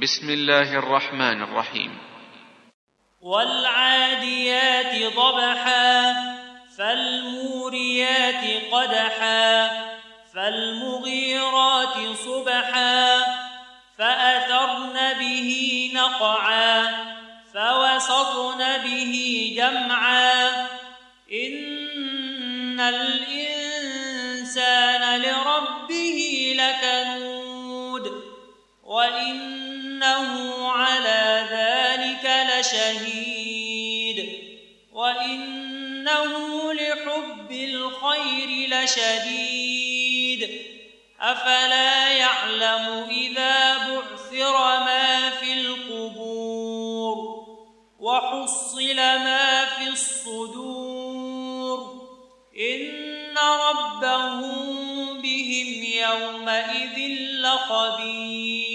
بسم الله الرحمن الرحيم. والعاديات ضبحا فالموريات قدحا فالمغيرات صبحا فأثرن به نقعا فوسطن به جمعا إن الإنسان لربه لكنود وإنه على ذلك لشهيد وإنه لحب الخير لشديد أفلا يعلم إذا بعثر ما في القبور وحصل ما في الصدور إن ربهم بهم يومئذ لخبير.